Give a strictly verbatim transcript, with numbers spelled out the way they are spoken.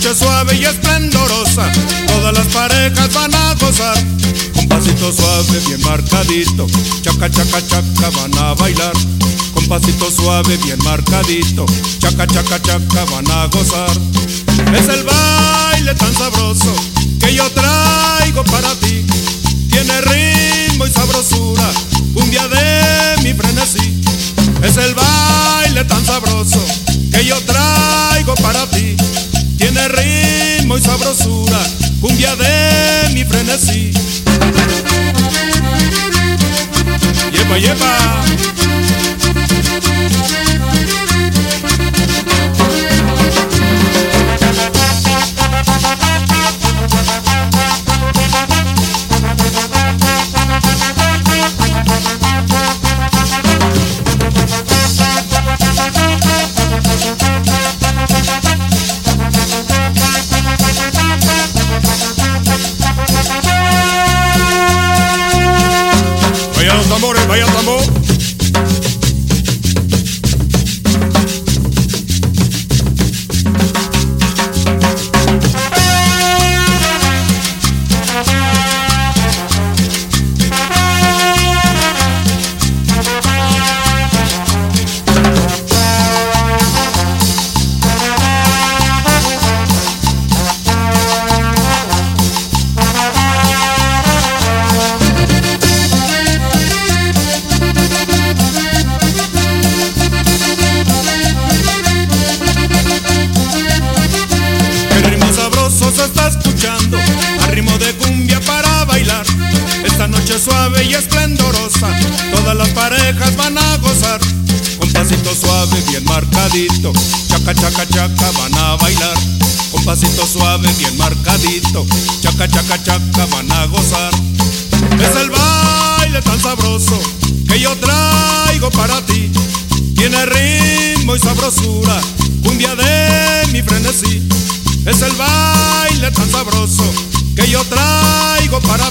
noche suave y esplendorosa, todas las parejas van a gozar. Con pasito suave bien marcadito, chaca, chaca, chaca, van a bailar. Con pasito suave bien marcadito, chaca, chaca, chaca, van a gozar. Es el baile tan sabroso que yo traigo para ti. Tiene ritmo y sabrosura, cumbia de mi frenesí. Es el baile tan sabroso que yo traigo para ti. Tiene ritmo y sabrosura, cumbia de mi frenesí. Yepa, yepa. Vaya los tambores, vaya tambor. Al ritmo de cumbia para bailar. Esta noche suave y esplendorosa, todas las parejas van a gozar. Con pasito suave bien marcadito, chaca, chaca, chaca, van a bailar. Con pasito suave bien marcadito, chaca, chaca, chaca, van a gozar. Es el baile tan sabroso que yo traigo para ti. Tiene ritmo y sabrosura, cumbia de mi frenesí. Es el baile tan sabroso que yo traigo para